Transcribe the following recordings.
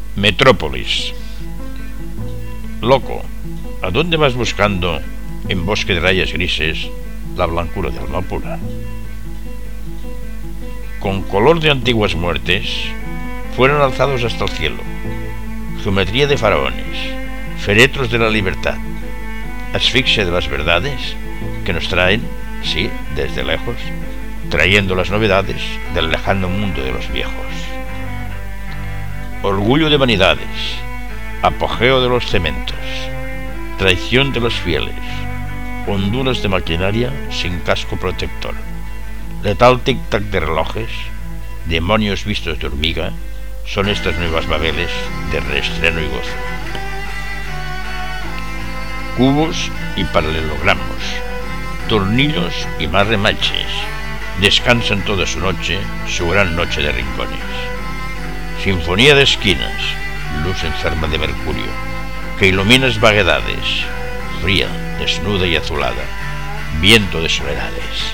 Metrópolis. Loco, ¿a dónde vas buscando, en bosque de rayas grises, la blancura de alma pura? Con color de antiguas muertes, fueron alzados hasta el cielo, geometría de faraones, féretros de la libertad, asfixia de las verdades, que nos traen, sí, desde lejos, trayendo las novedades del lejano mundo de los viejos. Orgullo de vanidades, apogeo de los cementos, traición de los fieles, honduras de maquinaria sin casco protector, letal tic-tac de relojes, demonios vistos de hormiga, son estas nuevas babeles de reestreno y gozo. Cubos y paralelogramos, tornillos y más remaches, descansan toda su noche, su gran noche de rincones. Sinfonía de esquinas, luz enferma de mercurio, que iluminas vaguedades, fría, desnuda y azulada, viento de soledades.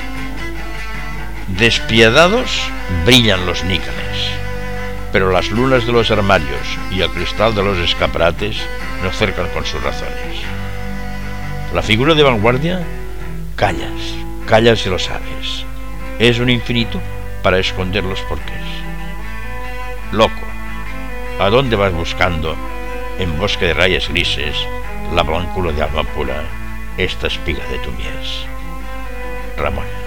Despiadados brillan los níqueles, pero las lunas de los armarios y el cristal de los escaparates no cercan con sus razones. La figura de vanguardia, callas y lo sabes, es un infinito para esconder los porqués. Loco, ¿a dónde vas buscando, en bosque de rayas grises, la blancura de alma pura, esta espiga de tu mies? Ramón.